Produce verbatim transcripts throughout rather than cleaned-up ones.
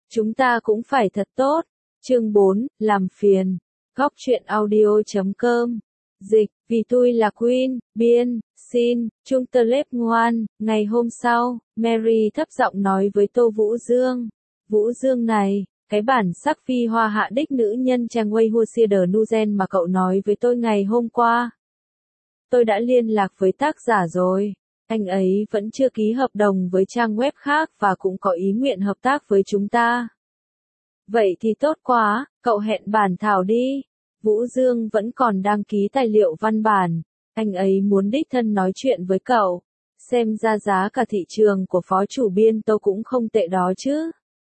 Chúng ta cũng phải thật tốt. Chương bốn, làm phiền. Góc truyện audio chấm com. Dịch, vì tôi là Queen, biên, xin, Trung tơ lép ngoan. Ngày hôm sau, Mary thấp giọng nói với Tô Vũ Dương. Vũ Dương này, cái bản sắc phi hoa hạ đích nữ nhân trang Wei Hua de Nuzen mà cậu nói với tôi ngày hôm qua. Tôi đã liên lạc với tác giả rồi. Anh ấy vẫn chưa ký hợp đồng với trang web khác và cũng có ý nguyện hợp tác với chúng ta. Vậy thì tốt quá, cậu hẹn bản thảo đi. Vũ Dương vẫn còn đang ký tài liệu văn bản. Anh ấy muốn đích thân nói chuyện với cậu. Xem ra giá cả thị trường của phó chủ biên Tô cũng không tệ đó chứ.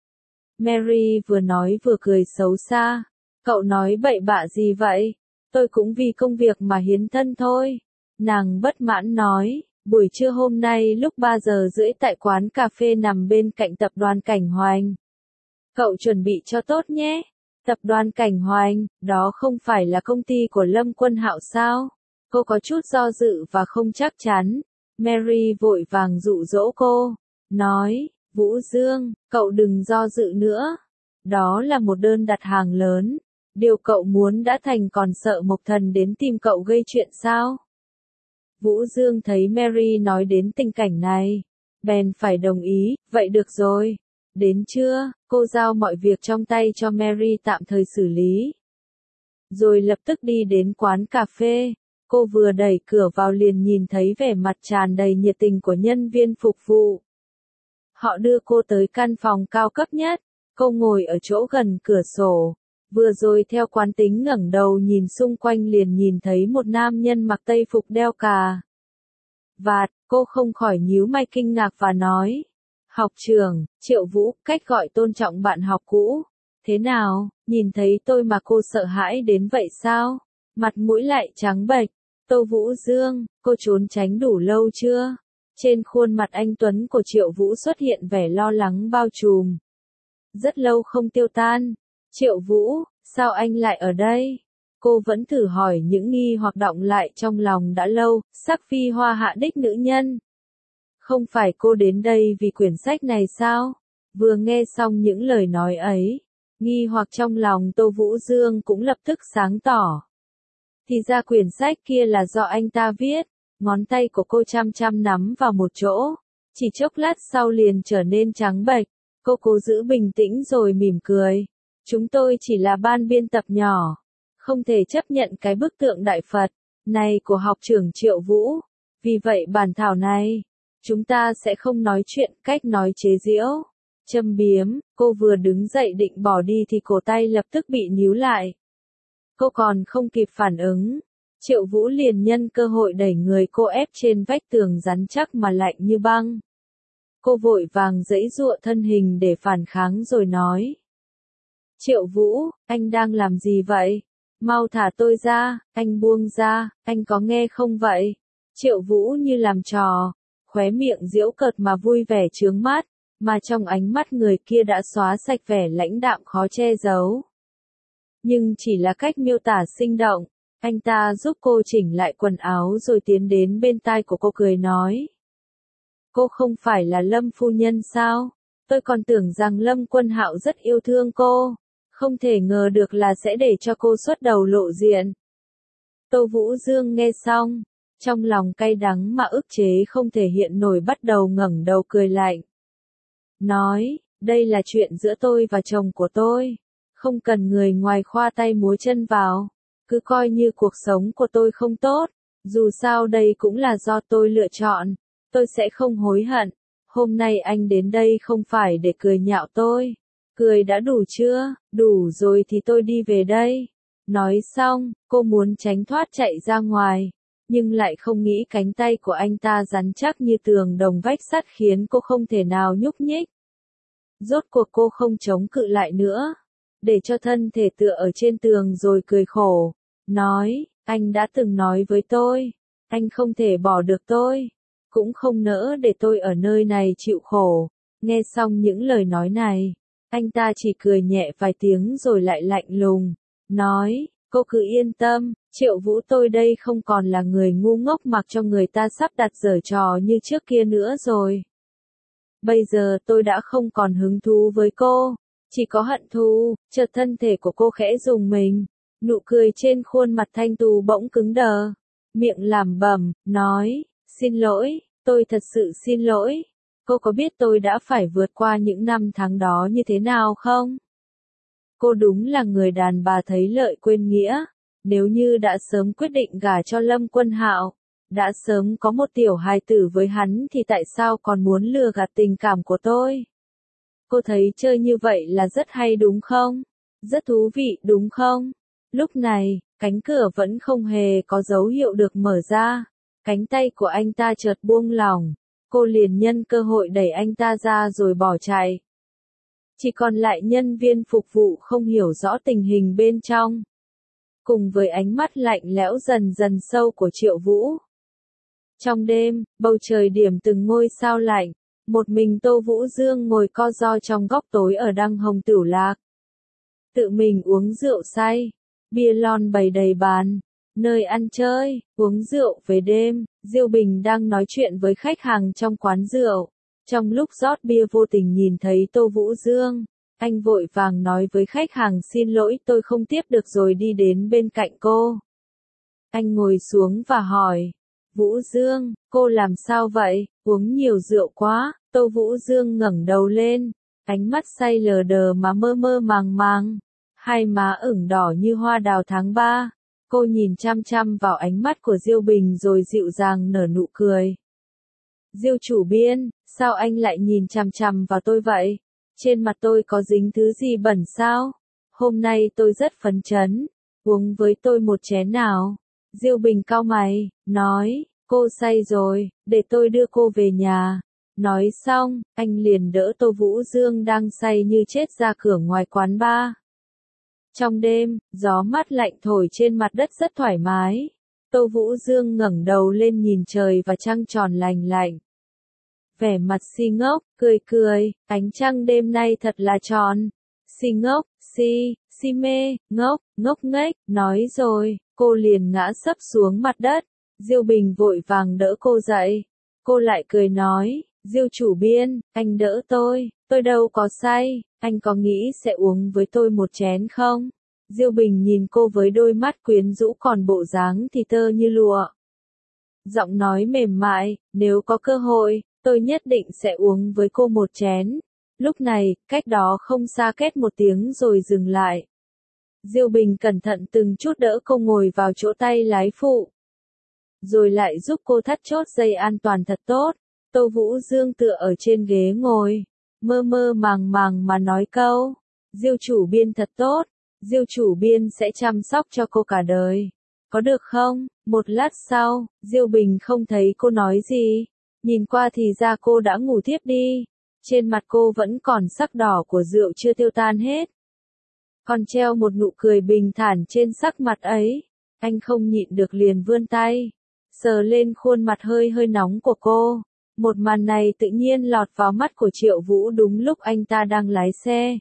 Mary vừa nói vừa cười xấu xa. Cậu nói bậy bạ gì vậy? Tôi cũng vì công việc mà hiến thân thôi. Nàng bất mãn nói. Buổi trưa hôm nay lúc ba giờ rưỡi tại quán cà phê nằm bên cạnh tập đoàn Cảnh Hoành. Cậu chuẩn bị cho tốt nhé. Tập đoàn Cảnh Hoành, đó không phải là công ty của Lâm Quân Hạo sao? Cô có chút do dự và không chắc chắn. Mary vội vàng dụ dỗ cô. Nói, Vũ Dương, cậu đừng do dự nữa. Đó là một đơn đặt hàng lớn. Điều cậu muốn đã thành còn sợ Mộc Thần đến tìm cậu gây chuyện sao? Vũ Dương thấy Mary nói đến tình cảnh này. Bèn phải đồng ý, vậy được rồi. Đến trưa, cô giao mọi việc trong tay cho Mary tạm thời xử lý. Rồi lập tức đi đến quán cà phê. Cô vừa đẩy cửa vào liền nhìn thấy vẻ mặt tràn đầy nhiệt tình của nhân viên phục vụ. Họ đưa cô tới căn phòng cao cấp nhất. Cô ngồi ở chỗ gần cửa sổ. Vừa rồi theo quán tính ngẩng đầu nhìn xung quanh liền nhìn thấy một nam nhân mặc tây phục đeo cà vạt. Cô không khỏi nhíu mày kinh ngạc và nói. Học trưởng, Triệu Vũ, cách gọi tôn trọng bạn học cũ. Thế nào, nhìn thấy tôi mà cô sợ hãi đến vậy sao? Mặt mũi lại trắng bệch. Tô Vũ Dương, cô trốn tránh đủ lâu chưa? Trên khuôn mặt anh Tuấn của Triệu Vũ xuất hiện vẻ lo lắng bao trùm. Rất lâu không tiêu tan. Triệu Vũ, sao anh lại ở đây? Cô vẫn thử hỏi những nghi hoặc đọng lại trong lòng đã lâu, sắc phi hoa hạ đích nữ nhân. Không phải cô đến đây vì quyển sách này sao? Vừa nghe xong những lời nói ấy, nghi hoặc trong lòng Tô Vũ Dương cũng lập tức sáng tỏ. Thì ra quyển sách kia là do anh ta viết, ngón tay của cô chăm chăm nắm vào một chỗ, chỉ chốc lát sau liền trở nên trắng bệch. Cô cố giữ bình tĩnh rồi mỉm cười. Chúng tôi chỉ là ban biên tập nhỏ, không thể chấp nhận cái bức tượng đại Phật này của học trưởng Triệu Vũ. Vì vậy bản thảo này, chúng ta sẽ không nói chuyện cách nói chế giễu, châm biếm. Cô vừa đứng dậy định bỏ đi thì cổ tay lập tức bị níu lại. Cô còn không kịp phản ứng, Triệu Vũ liền nhân cơ hội đẩy người cô ép trên vách tường rắn chắc mà lạnh như băng. Cô vội vàng giãy giụa thân hình để phản kháng rồi nói. Triệu Vũ, anh đang làm gì vậy? Mau thả tôi ra, anh buông ra, anh có nghe không vậy? Triệu Vũ như làm trò, khóe miệng giễu cợt mà vui vẻ chướng mắt, mà trong ánh mắt người kia đã xóa sạch vẻ lãnh đạm khó che giấu. Nhưng chỉ là cách miêu tả sinh động, anh ta giúp cô chỉnh lại quần áo rồi tiến đến bên tai của cô cười nói. Cô không phải là Lâm phu nhân sao? Tôi còn tưởng rằng Lâm Quân Hạo rất yêu thương cô. Không thể ngờ được là sẽ để cho cô xuất đầu lộ diện. Tô Vũ Dương nghe xong, trong lòng cay đắng mà ức chế không thể hiện nổi bắt đầu ngẩng đầu cười lạnh. Nói, đây là chuyện giữa tôi và chồng của tôi. Không cần người ngoài khoa tay múa chân vào. Cứ coi như cuộc sống của tôi không tốt. Dù sao đây cũng là do tôi lựa chọn. Tôi sẽ không hối hận. Hôm nay anh đến đây không phải để cười nhạo tôi. Cười đã đủ chưa? Đủ rồi thì tôi đi về đây. Nói xong, cô muốn tránh thoát chạy ra ngoài. Nhưng lại không nghĩ cánh tay của anh ta rắn chắc như tường đồng vách sắt khiến cô không thể nào nhúc nhích. Rốt cuộc cô không chống cự lại nữa. Để cho thân thể tựa ở trên tường rồi cười khổ. Nói, anh đã từng nói với tôi. Anh không thể bỏ được tôi. Cũng không nỡ để tôi ở nơi này chịu khổ. Nghe xong những lời nói này, anh ta chỉ cười nhẹ vài tiếng rồi lại lạnh lùng. Nói, cô cứ yên tâm, Triệu Vũ tôi đây không còn là người ngu ngốc mặc cho người ta sắp đặt giở trò như trước kia nữa rồi. Bây giờ tôi đã không còn hứng thú với cô. Chỉ có hận thù. Chợt thân thể của cô khẽ rùng mình. Nụ cười trên khuôn mặt thanh tú bỗng cứng đờ. Miệng lẩm bẩm, nói, xin lỗi, tôi thật sự xin lỗi. Cô có biết tôi đã phải vượt qua những năm tháng đó như thế nào không? Cô đúng là người đàn bà thấy lợi quên nghĩa. Nếu như đã sớm quyết định gả cho Lâm Quân Hạo, đã sớm có một tiểu hài tử với hắn thì tại sao còn muốn lừa gạt tình cảm của tôi? Cô thấy chơi như vậy là rất hay đúng không? Rất thú vị đúng không? Lúc này, cánh cửa vẫn không hề có dấu hiệu được mở ra. Cánh tay của anh ta chợt buông lỏng. Cô liền nhân cơ hội đẩy anh ta ra rồi bỏ chạy. Chỉ còn lại nhân viên phục vụ không hiểu rõ tình hình bên trong. Cùng với ánh mắt lạnh lẽo dần dần sâu của Triệu Vũ. Trong đêm, bầu trời điểm từng ngôi sao lạnh. Một mình Tô Vũ Dương ngồi co ro trong góc tối ở Đăng Hồng Tửu Lạc. Tự mình uống rượu say. Bia lon bày đầy bàn. Nơi ăn chơi, uống rượu về đêm, Diêu Bình đang nói chuyện với khách hàng trong quán rượu. Trong lúc rót bia vô tình nhìn thấy Tô Vũ Dương. Anh vội vàng nói với khách hàng xin lỗi tôi không tiếp được rồi đi đến bên cạnh cô. Anh ngồi xuống và hỏi. Vũ Dương, cô làm sao vậy, uống nhiều rượu quá. Tô Vũ Dương ngẩng đầu lên. Ánh mắt say lờ đờ mà mơ mơ màng màng. Hai má ửng đỏ như hoa đào tháng ba. Cô nhìn chăm chăm vào ánh mắt của Diêu Bình rồi dịu dàng nở nụ cười. Diêu chủ biên, sao anh lại nhìn chằm chằm vào tôi vậy? Trên mặt tôi có dính thứ gì bẩn sao? Hôm nay tôi rất phấn chấn. Uống với tôi một chén nào? Diêu Bình cau mày, nói, cô say rồi, để tôi đưa cô về nhà. Nói xong, anh liền đỡ Tô Vũ Dương đang say như chết ra cửa ngoài quán bar. Trong đêm, gió mát lạnh thổi trên mặt đất rất thoải mái. Tô Vũ Dương ngẩng đầu lên nhìn trời và trăng tròn lành lạnh. Vẻ mặt si ngốc, cười cười, ánh trăng đêm nay thật là tròn. Si ngốc, si, si mê, ngốc, ngốc nghếch, nói rồi, cô liền ngã sấp xuống mặt đất. Diêu Bình vội vàng đỡ cô dậy. Cô lại cười nói, Diêu chủ biên, anh đỡ tôi, tôi đâu có say, anh có nghĩ sẽ uống với tôi một chén không? Diêu Bình nhìn cô với đôi mắt quyến rũ còn bộ dáng thì tơ như lụa. Giọng nói mềm mại, nếu có cơ hội, tôi nhất định sẽ uống với cô một chén. Lúc này, cách đó không xa két một tiếng rồi dừng lại. Diêu Bình cẩn thận từng chút đỡ cô ngồi vào chỗ tay lái phụ. Rồi lại giúp cô thắt chốt dây an toàn thật tốt. Tô Vũ Dương tựa ở trên ghế ngồi, mơ mơ màng màng mà nói câu, Diêu chủ biên thật tốt, Diêu chủ biên sẽ chăm sóc cho cô cả đời. Có được không? Một lát sau, Diêu Bình không thấy cô nói gì, nhìn qua thì ra cô đã ngủ thiếp đi. Trên mặt cô vẫn còn sắc đỏ của rượu chưa tiêu tan hết. Còn treo một nụ cười bình thản trên sắc mặt ấy. Anh không nhịn được liền vươn tay, sờ lên khuôn mặt hơi hơi nóng của cô. Một màn này tự nhiên lọt vào mắt của Triệu Vũ đúng lúc anh ta đang lái xe.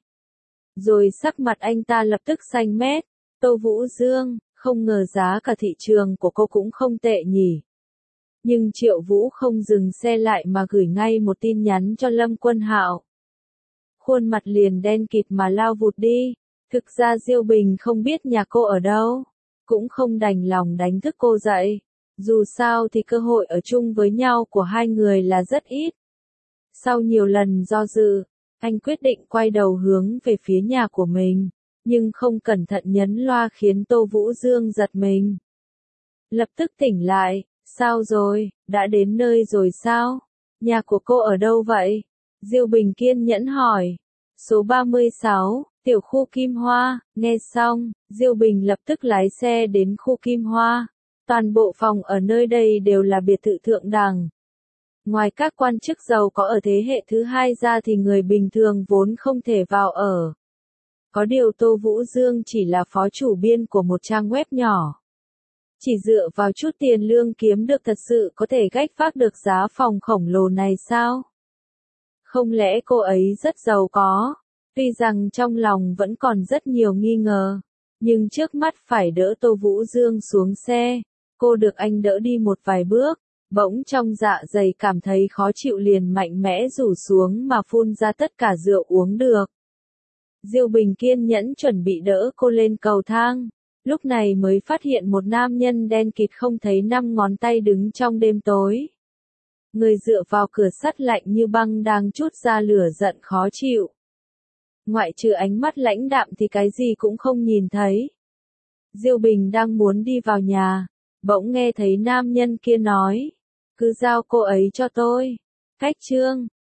Rồi sắc mặt anh ta lập tức xanh mét. Tô Vũ Dương, không ngờ giá cả thị trường của cô cũng không tệ nhỉ. Nhưng Triệu Vũ không dừng xe lại mà gửi ngay một tin nhắn cho Lâm Quân Hạo. Khuôn mặt liền đen kịt mà lao vụt đi. Thực ra Diêu Bình không biết nhà cô ở đâu, cũng không đành lòng đánh thức cô dậy. Dù sao thì cơ hội ở chung với nhau của hai người là rất ít. Sau nhiều lần do dự, anh quyết định quay đầu hướng về phía nhà của mình, nhưng không cẩn thận nhấn loa khiến Tô Vũ Dương giật mình. Lập tức tỉnh lại, sao rồi, đã đến nơi rồi sao? Nhà của cô ở đâu vậy? Diêu Bình kiên nhẫn hỏi. Số ba mươi sáu, tiểu khu Kim Hoa. Nghe xong, Diêu Bình lập tức lái xe đến khu Kim Hoa. Toàn bộ phòng ở nơi đây đều là biệt thự thượng đẳng. Ngoài các quan chức giàu có ở thế hệ thứ hai ra thì người bình thường vốn không thể vào ở. Có điều Tô Vũ Dương chỉ là phó chủ biên của một trang web nhỏ. Chỉ dựa vào chút tiền lương kiếm được thật sự có thể gánh vác được giá phòng khổng lồ này sao? Không lẽ cô ấy rất giàu có? Tuy rằng trong lòng vẫn còn rất nhiều nghi ngờ, nhưng trước mắt phải đỡ Tô Vũ Dương xuống xe. Cô được anh đỡ đi một vài bước, bỗng trong dạ dày cảm thấy khó chịu liền mạnh mẽ rủ xuống mà phun ra tất cả rượu uống được. Diêu Bình kiên nhẫn chuẩn bị đỡ cô lên cầu thang. Lúc này mới phát hiện một nam nhân đen kịt không thấy năm ngón tay đứng trong đêm tối. Người dựa vào cửa sắt lạnh như băng đang trút ra lửa giận khó chịu. Ngoại trừ ánh mắt lãnh đạm thì cái gì cũng không nhìn thấy. Diêu Bình đang muốn đi vào nhà, bỗng nghe thấy nam nhân kia nói, cứ giao cô ấy cho tôi. Khách trương,